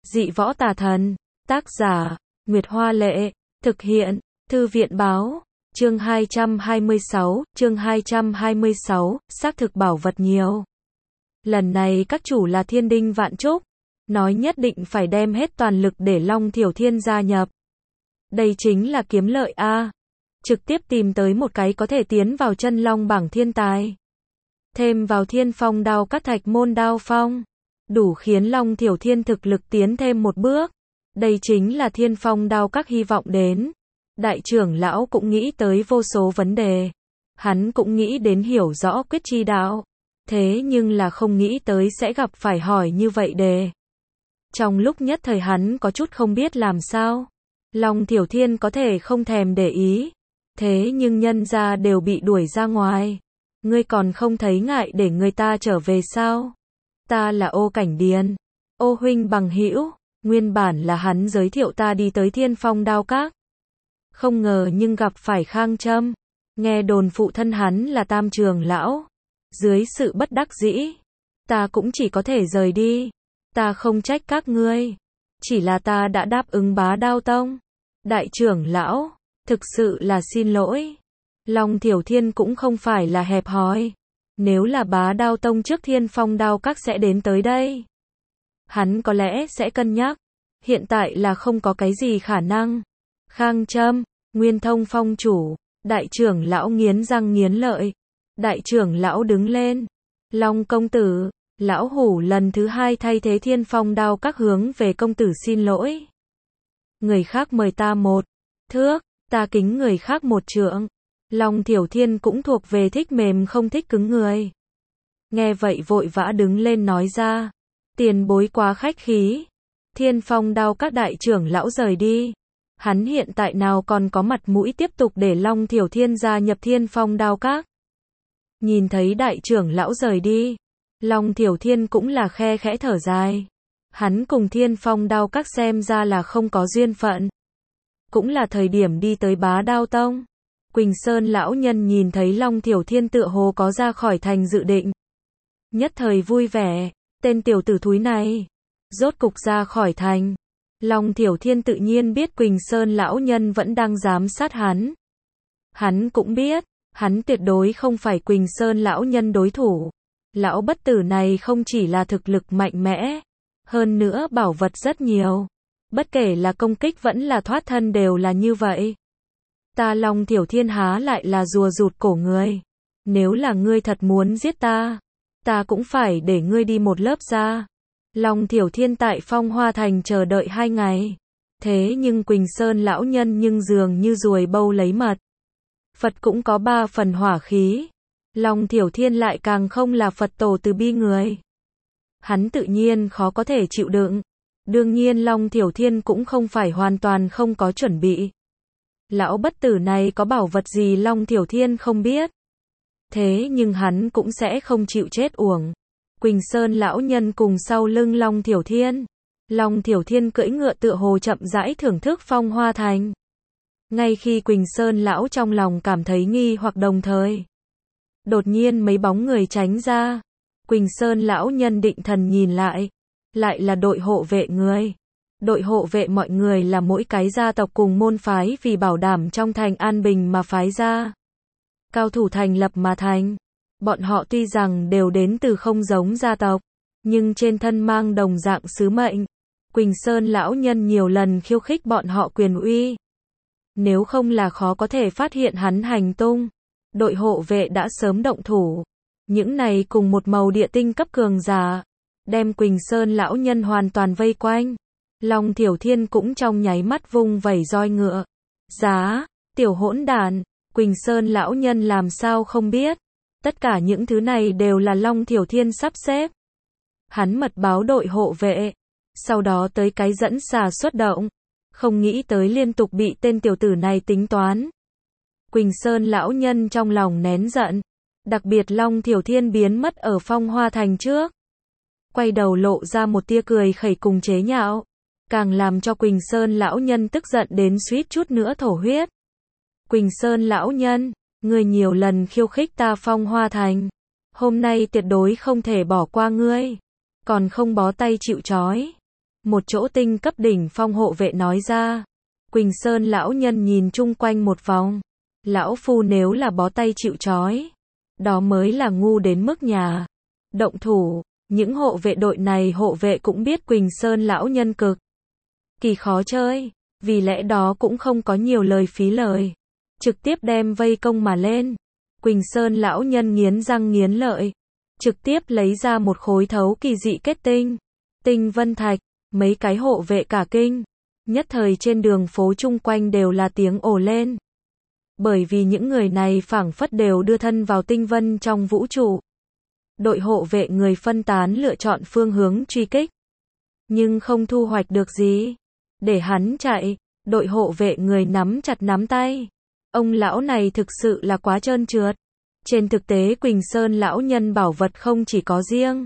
Dị võ tà thần. Tác giả, Nguyệt Hoa Lệ. Thực hiện, Thư viện Báo. Chương 226, xác thực bảo vật nhiều. Lần này các chủ là Thiên Đinh Vạn Trúc, nói nhất định phải đem hết toàn lực để Long Thiểu Thiên gia nhập. Đây chính là kiếm lợi a. Trực tiếp tìm tới một cái có thể tiến vào chân long bảng thiên tài. Thêm vào Thiên Phong đao các thạch môn đao phong, đủ khiến Long Thiểu Thiên thực lực tiến thêm một bước. Đây chính là Thiên Phong đao các hy vọng đến. Đại trưởng lão cũng nghĩ tới vô số vấn đề. Hắn cũng nghĩ đến hiểu rõ quyết chi đạo. Thế nhưng là không nghĩ tới sẽ gặp phải hỏi như vậy đề. Trong lúc nhất thời hắn có chút không biết làm sao. Long Thiểu Thiên có thể không thèm để ý. Thế nhưng nhân gia đều bị đuổi ra ngoài. Ngươi còn không thấy ngại để người ta trở về sao? Ta là Ô Cảnh Điền. Ô huynh bằng hữu. Nguyên bản là hắn giới thiệu ta đi tới Thiên Phong đao các. Không ngờ nhưng gặp phải Khang Trâm. Nghe đồn phụ thân hắn là Tam trưởng lão. Dưới sự bất đắc dĩ, ta cũng chỉ có thể rời đi. Ta không trách các ngươi. Chỉ là ta đã đáp ứng Bá Đao Tông. Đại trưởng lão, thực sự là xin lỗi. Long Thiểu Thiên cũng không phải là hẹp hòi. Nếu là Bá Đao Tông trước Thiên Phong đao các sẽ đến tới đây, hắn có lẽ sẽ cân nhắc. Hiện tại là không có cái gì khả năng. Khang Trâm, Nguyên Thông Phong chủ. Đại trưởng lão nghiến răng nghiến lợi. Đại trưởng lão đứng lên. Long công tử, lão hủ lần thứ hai thay thế Thiên Phong đao các hướng về công tử xin lỗi. Người khác mời ta một thước, ta kính người khác một trượng. Long Thiểu Thiên cũng thuộc về thích mềm không thích cứng người. Nghe vậy vội vã đứng lên nói ra. Tiền bối quá khách khí. Thiên Phong đao các đại trưởng lão rời đi. Hắn hiện tại nào còn có mặt mũi tiếp tục để Long Thiểu Thiên gia nhập Thiên Phong đao các. Nhìn thấy đại trưởng lão rời đi, Long Thiểu Thiên cũng là khe khẽ thở dài. Hắn cùng Thiên Phong đao các xem ra là không có duyên phận. Cũng là thời điểm đi tới Bá Đao Tông. Quỳnh Sơn lão nhân nhìn thấy Long Thiểu Thiên tựa hồ có ra khỏi thành dự định. Nhất thời vui vẻ, tên tiểu tử thúi này rốt cục ra khỏi thành. Long Thiểu Thiên tự nhiên biết Quỳnh Sơn lão nhân vẫn đang giám sát hắn. Hắn cũng biết, hắn tuyệt đối không phải Quỳnh Sơn lão nhân đối thủ. Lão bất tử này không chỉ là thực lực mạnh mẽ, hơn nữa bảo vật rất nhiều. Bất kể là công kích vẫn là thoát thân đều là như vậy. Ta Long Thiểu Thiên há lại là rùa rụt cổ người. Nếu là ngươi thật muốn giết ta, ta cũng phải để ngươi đi một lớp ra. Long Thiểu Thiên tại Phong Hoa Thành chờ đợi 2 ngày. Thế nhưng Quỳnh Sơn lão nhân nhưng dường như ruồi bâu lấy mật. Phật cũng có 3 phần hỏa khí. Long Thiểu Thiên lại càng không là Phật tổ từ bi người. Hắn tự nhiên khó có thể chịu đựng. Đương nhiên Long Thiểu Thiên cũng không phải hoàn toàn không có chuẩn bị. Lão bất tử này có bảo vật gì Long Thiểu Thiên không biết. Thế nhưng hắn cũng sẽ không chịu chết uổng. Quỳnh Sơn lão nhân cùng sau lưng Long Thiểu Thiên. Long Thiểu Thiên cưỡi ngựa tựa hồ chậm rãi thưởng thức Phong Hoa Thành. Ngay khi Quỳnh Sơn lão trong lòng cảm thấy nghi hoặc đồng thời, đột nhiên mấy bóng người tránh ra. Quỳnh Sơn lão nhân định thần nhìn lại là đội hộ vệ người. Đội hộ vệ mọi người là mỗi cái gia tộc cùng môn phái vì bảo đảm trong thành an bình mà phái ra. Cao thủ thành lập mà thành. Bọn họ tuy rằng đều đến từ không giống gia tộc, nhưng trên thân mang đồng dạng sứ mệnh. Quỳnh Sơn lão nhân nhiều lần khiêu khích bọn họ quyền uy. Nếu không là khó có thể phát hiện hắn hành tung, đội hộ vệ đã sớm động thủ. Những này cùng một màu địa tinh cấp cường giả, đem Quỳnh Sơn lão nhân hoàn toàn vây quanh. Long Thiểu Thiên cũng trong nháy mắt vung vẩy roi ngựa. Giá, tiểu hỗn đản, Quỳnh Sơn lão nhân làm sao không biết. Tất cả những thứ này đều là Long Thiểu Thiên sắp xếp. Hắn mật báo đội hộ vệ, sau đó tới cái dẫn xà xuất động. Không nghĩ tới liên tục bị tên tiểu tử này tính toán. Quỳnh Sơn lão nhân trong lòng nén giận. Đặc biệt Long Thiểu Thiên biến mất ở Phong Hoa Thành trước. Quay đầu lộ ra một tia cười khẩy cùng chế nhạo. Càng làm cho Quỳnh Sơn lão nhân tức giận đến suýt chút nữa thổ huyết. Quỳnh Sơn lão nhân, ngươi nhiều lần khiêu khích ta Phong Hoa Thành. Hôm nay tuyệt đối không thể bỏ qua ngươi. Còn không bó tay chịu trói. Một chỗ tinh cấp đỉnh phong hộ vệ nói ra. Quỳnh Sơn lão nhân nhìn chung quanh một vòng. Lão phu nếu là bó tay chịu trói, đó mới là ngu đến mức nhà động thủ. Những hộ vệ đội này hộ vệ cũng biết Quỳnh Sơn lão nhân cực kỳ khó chơi, vì lẽ đó cũng không có nhiều lời phí lời, trực tiếp đem vây công mà lên. Quỳnh Sơn lão nhân nghiến răng nghiến lợi, trực tiếp lấy ra một khối thấu kỳ dị kết tinh, tinh vân thạch. Mấy cái hộ vệ cả kinh, nhất thời trên đường phố chung quanh đều là tiếng ồ lên. Bởi vì những người này phảng phất đều đưa thân vào tinh vân trong vũ trụ. Đội hộ vệ người phân tán lựa chọn phương hướng truy kích, nhưng không thu hoạch được gì. Để hắn chạy, đội hộ vệ người nắm chặt nắm tay. Ông lão này thực sự là quá trơn trượt. Trên thực tế Quỳnh Sơn lão nhân bảo vật không chỉ có riêng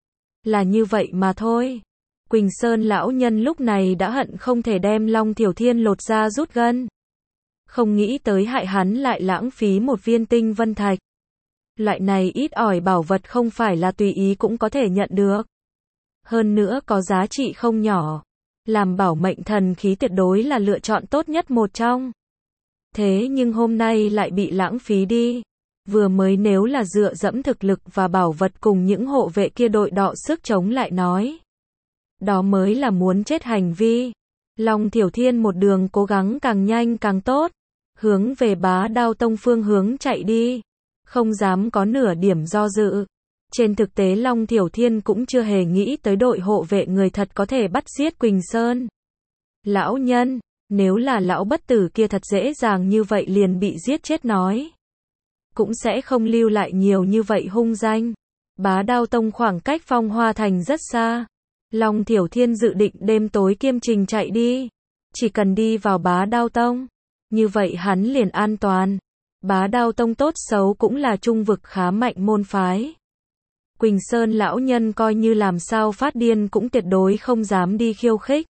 là như vậy mà thôi. Quỳnh Sơn lão nhân lúc này đã hận không thể đem Long Thiểu Thiên lột ra rút gân. Không nghĩ tới hại hắn lại lãng phí một viên tinh vân thạch. Loại này ít ỏi bảo vật không phải là tùy ý cũng có thể nhận được. Hơn nữa có giá trị không nhỏ. Làm bảo mệnh thần khí tuyệt đối là lựa chọn tốt nhất một trong. Thế nhưng hôm nay lại bị lãng phí đi. Vừa mới nếu là dựa dẫm thực lực và bảo vật cùng những hộ vệ kia đội đọ sức chống lại nói. Đó mới là muốn chết hành vi. Long Thiểu Thiên một đường cố gắng càng nhanh càng tốt. Hướng về Bá Đao Tông phương hướng chạy đi. Không dám có nửa điểm do dự. Trên thực tế Long Thiểu Thiên cũng chưa hề nghĩ tới đội hộ vệ người thật có thể bắt giết Quỳnh Sơn lão nhân. Nếu là lão bất tử kia thật dễ dàng như vậy liền bị giết chết nói, cũng sẽ không lưu lại nhiều như vậy hung danh. Bá Đao Tông khoảng cách Phong Hoa Thành rất xa. Long Thiểu Thiên dự định đêm tối kiêm trình chạy đi. Chỉ cần đi vào Bá Đao Tông, như vậy hắn liền an toàn. Bá Đao Tông tốt xấu cũng là trung vực khá mạnh môn phái. Quỳnh Sơn lão nhân coi như làm sao phát điên cũng tuyệt đối không dám đi khiêu khích.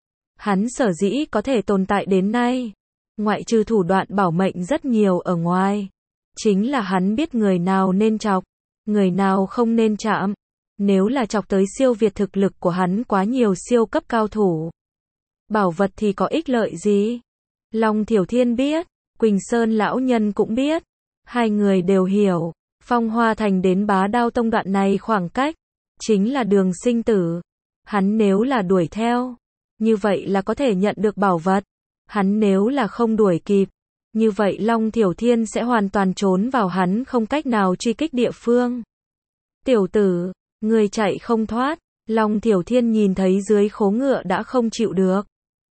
Hắn sở dĩ có thể tồn tại đến nay, ngoại trừ thủ đoạn bảo mệnh rất nhiều ở ngoài, chính là hắn biết người nào nên chọc, người nào không nên chạm. Nếu là chọc tới siêu việt thực lực của hắn quá nhiều siêu cấp cao thủ, bảo vật thì có ích lợi gì? Long Thiểu Thiên biết, Quỳnh Sơn lão nhân cũng biết, hai người đều hiểu, Phong Hoa Thành đến Bá Đao Tông đoạn này khoảng cách chính là đường sinh tử. Hắn nếu là đuổi theo, như vậy là có thể nhận được bảo vật. Hắn nếu là không đuổi kịp, như vậy Long Thiểu Thiên sẽ hoàn toàn trốn vào hắn không cách nào truy kích địa phương. Tiểu tử, người chạy không thoát. Long Thiểu Thiên nhìn thấy dưới khố ngựa đã không chịu được.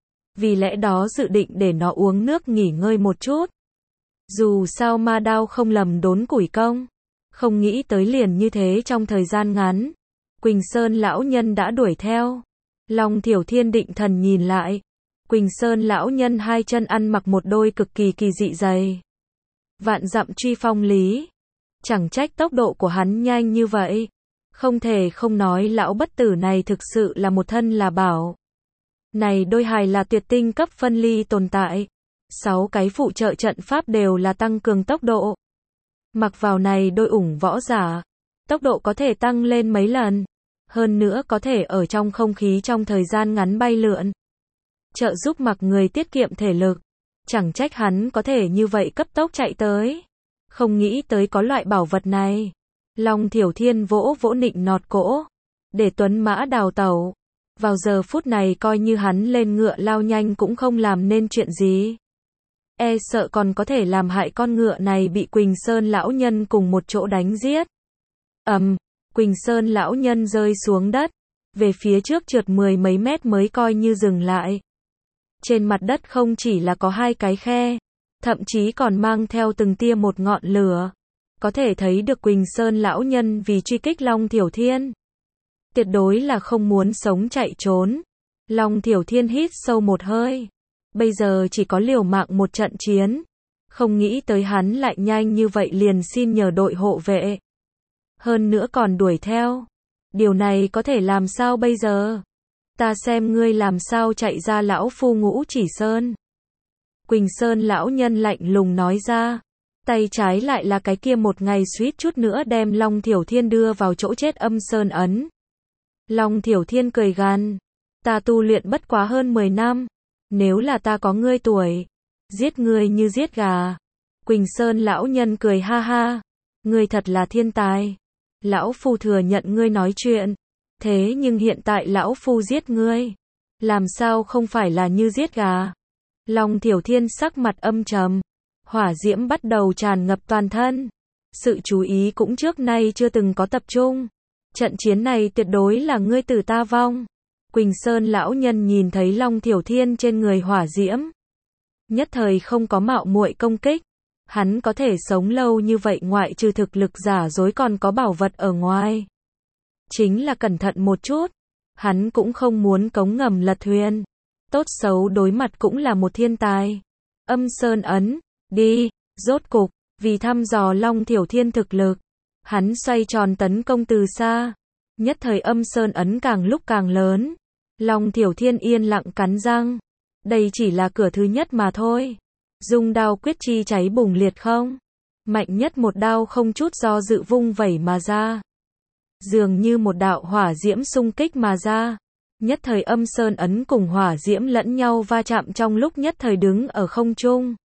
Vì lẽ đó dự định để nó uống nước nghỉ ngơi một chút. Dù sao ma đao không lầm đốn củi công. Không nghĩ tới liền như thế trong thời gian ngắn, Quỳnh Sơn lão nhân đã đuổi theo. Long Thiểu Thiên định thần nhìn lại. Quỳnh Sơn lão nhân hai chân ăn mặc một đôi cực kỳ kỳ dị giày. Vạn dặm truy phong lý. Chẳng trách tốc độ của hắn nhanh như vậy. Không thể không nói lão bất tử này thực sự là một thân là bảo. Này đôi hài là tuyệt tinh cấp phân ly tồn tại. 6 cái phụ trợ trận pháp đều là tăng cường tốc độ. Mặc vào này đôi ủng võ giả, tốc độ có thể tăng lên mấy lần. Hơn nữa có thể ở trong không khí trong thời gian ngắn bay lượn. Trợ giúp mặc người tiết kiệm thể lực. Chẳng trách hắn có thể như vậy cấp tốc chạy tới. Không nghĩ tới có loại bảo vật này. Long Thiểu Thiên vỗ vỗ nịnh nọt cỗ, để tuấn mã đào tẩu. Vào giờ phút này coi như hắn lên ngựa lao nhanh cũng không làm nên chuyện gì. E sợ còn có thể làm hại con ngựa này bị Quỳnh Sơn lão nhân cùng một chỗ đánh giết. Quỳnh Sơn lão nhân rơi xuống đất, về phía trước trượt 10 mấy mét mới coi như dừng lại. Trên mặt đất không chỉ là có 2 cái khe, thậm chí còn mang theo từng tia một ngọn lửa. Có thể thấy được Quỳnh Sơn lão nhân vì truy kích Long Thiểu Thiên, tuyệt đối là không muốn sống chạy trốn. Long Thiểu Thiên hít sâu một hơi. Bây giờ chỉ có liều mạng một trận chiến. Không nghĩ tới hắn lại nhanh như vậy liền xin nhờ đội hộ vệ. Hơn nữa còn đuổi theo. Điều này có thể làm sao bây giờ? Ta xem ngươi làm sao chạy ra lão phu Ngũ Chỉ Sơn. Quỳnh Sơn lão nhân lạnh lùng nói ra. Tay trái lại là cái kia một ngày suýt chút nữa đem Long Thiểu Thiên đưa vào chỗ chết Âm Sơn ấn. Long Thiểu Thiên cười gằn. Ta tu luyện bất quá hơn 10 năm. Nếu là ta có ngươi tuổi, giết ngươi như giết gà. Quỳnh Sơn lão nhân cười ha ha. Ngươi thật là thiên tài. Lão phu thừa nhận ngươi nói chuyện. Thế nhưng hiện tại lão phu giết ngươi. Làm sao không phải là như giết gà. Long Thiểu Thiên sắc mặt âm trầm. Hỏa diễm bắt đầu tràn ngập toàn thân. Sự chú ý cũng trước nay chưa từng có tập trung. Trận chiến này tuyệt đối là ngươi tử ta vong. Quỳnh Sơn lão nhân nhìn thấy Long Thiểu Thiên trên người hỏa diễm. Nhất thời không có mạo muội công kích. Hắn có thể sống lâu như vậy ngoại trừ thực lực giả dối còn có bảo vật ở ngoài. Chính là cẩn thận một chút. Hắn cũng không muốn cống ngầm lật thuyền. Tốt xấu đối mặt cũng là một thiên tài. Âm Sơn ấn, đi, rốt cục, vì thăm dò Long Thiểu Thiên thực lực. Hắn xoay tròn tấn công từ xa. Nhất thời Âm Sơn ấn càng lúc càng lớn. Long Thiểu Thiên yên lặng cắn răng. Đây chỉ là cửa thứ nhất mà thôi. Dung đao quyết chi cháy bùng liệt không? Mạnh nhất một đao không chút do dự vung vẩy mà ra. Dường như một đạo hỏa diễm xung kích mà ra. Nhất thời Âm Sơn ấn cùng hỏa diễm lẫn nhau va chạm trong lúc nhất thời đứng ở không trung.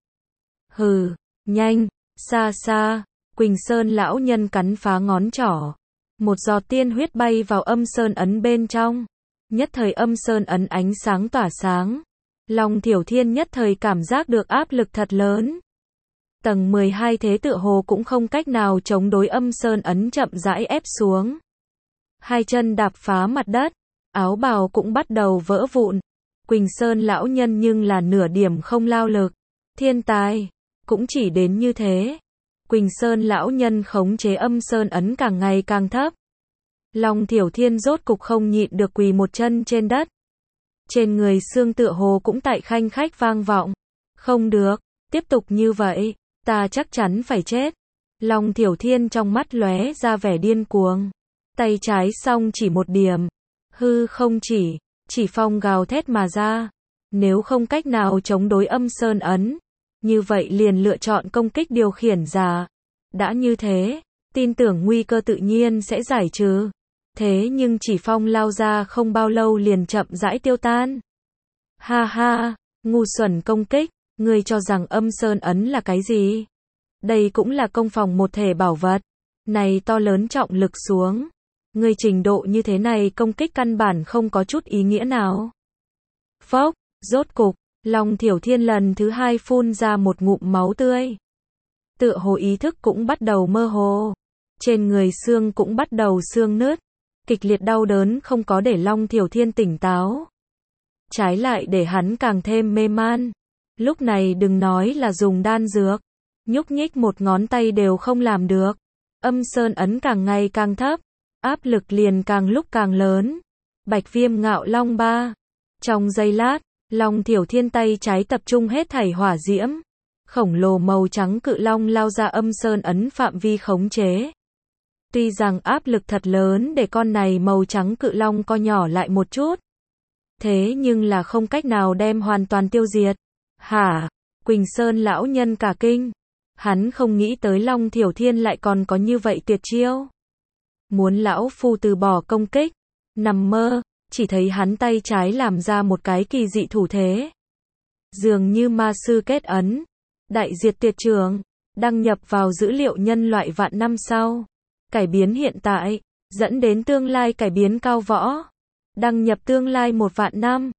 Hừ, nhanh, xa xa, Quỳnh Sơn lão nhân cắn phá ngón trỏ. Một giọt tiên huyết bay vào Âm Sơn ấn bên trong. Nhất thời Âm Sơn ấn ánh sáng tỏa sáng. Long Thiểu Thiên nhất thời cảm giác được áp lực thật lớn. Tầng 12 thế tựa hồ cũng không cách nào chống đối Âm Sơn ấn chậm rãi ép xuống. Hai chân đạp phá mặt đất, áo bào cũng bắt đầu vỡ vụn. Quỳnh Sơn lão nhân nhưng là nửa điểm không lao lực. Thiên tài, cũng chỉ đến như thế. Quỳnh Sơn lão nhân khống chế Âm Sơn ấn càng ngày càng thấp. Long Thiểu Thiên rốt cục không nhịn được quỳ một chân trên đất. Trên người xương tựa hồ cũng tại khanh khách vang vọng. Không được, tiếp tục như vậy, ta chắc chắn phải chết. Long Thiểu Thiên trong mắt lóe ra vẻ điên cuồng. Tay trái song chỉ một điểm. Hư không chỉ phong gào thét mà ra. Nếu không cách nào chống đối Âm Sơn ấn, như vậy liền lựa chọn công kích điều khiển giả. Đã như thế, tin tưởng nguy cơ tự nhiên sẽ giải trừ. Thế nhưng chỉ phong lao ra không bao lâu liền chậm rãi tiêu tan. Ha ha, ngu xuẩn công kích, ngươi cho rằng Âm Sơn ấn là cái gì? Đây cũng là công phòng một thể bảo vật. Này to lớn trọng lực xuống. Ngươi trình độ như thế này công kích căn bản không có chút ý nghĩa nào. Phốc, rốt cục, Long Thiểu Thiên lần thứ hai phun ra một ngụm máu tươi. Tựa hồ ý thức cũng bắt đầu mơ hồ. Trên người xương cũng bắt đầu xương nứt. Kịch liệt đau đớn không có để Long Thiểu Thiên tỉnh táo. Trái lại để hắn càng thêm mê man. Lúc này đừng nói là dùng đan dược. Nhúc nhích một ngón tay đều không làm được. Âm Sơn ấn càng ngày càng thấp. Áp lực liền càng lúc càng lớn. Bạch Viêm Ngạo Long 3. Trong giây lát, Long Thiểu Thiên tay trái tập trung hết thảy hỏa diễm. Khổng lồ màu trắng cự long lao ra Âm Sơn ấn phạm vi khống chế. Tuy rằng áp lực thật lớn để con này màu trắng cự long co nhỏ lại một chút. Thế nhưng là không cách nào đem hoàn toàn tiêu diệt. Hả? Quỳnh Sơn lão nhân cả kinh. Hắn không nghĩ tới Long Thiểu Thiên lại còn có như vậy tuyệt chiêu. Muốn lão phu từ bỏ công kích. Nằm mơ, chỉ thấy hắn tay trái làm ra một cái kỳ dị thủ thế. Dường như ma sư kết ấn. Đại diệt tuyệt trường. Đăng nhập vào dữ liệu nhân loại vạn năm sau. Cải biến hiện tại, dẫn đến tương lai cải biến cao võ. Đăng nhập tương lai 1 vạn năm.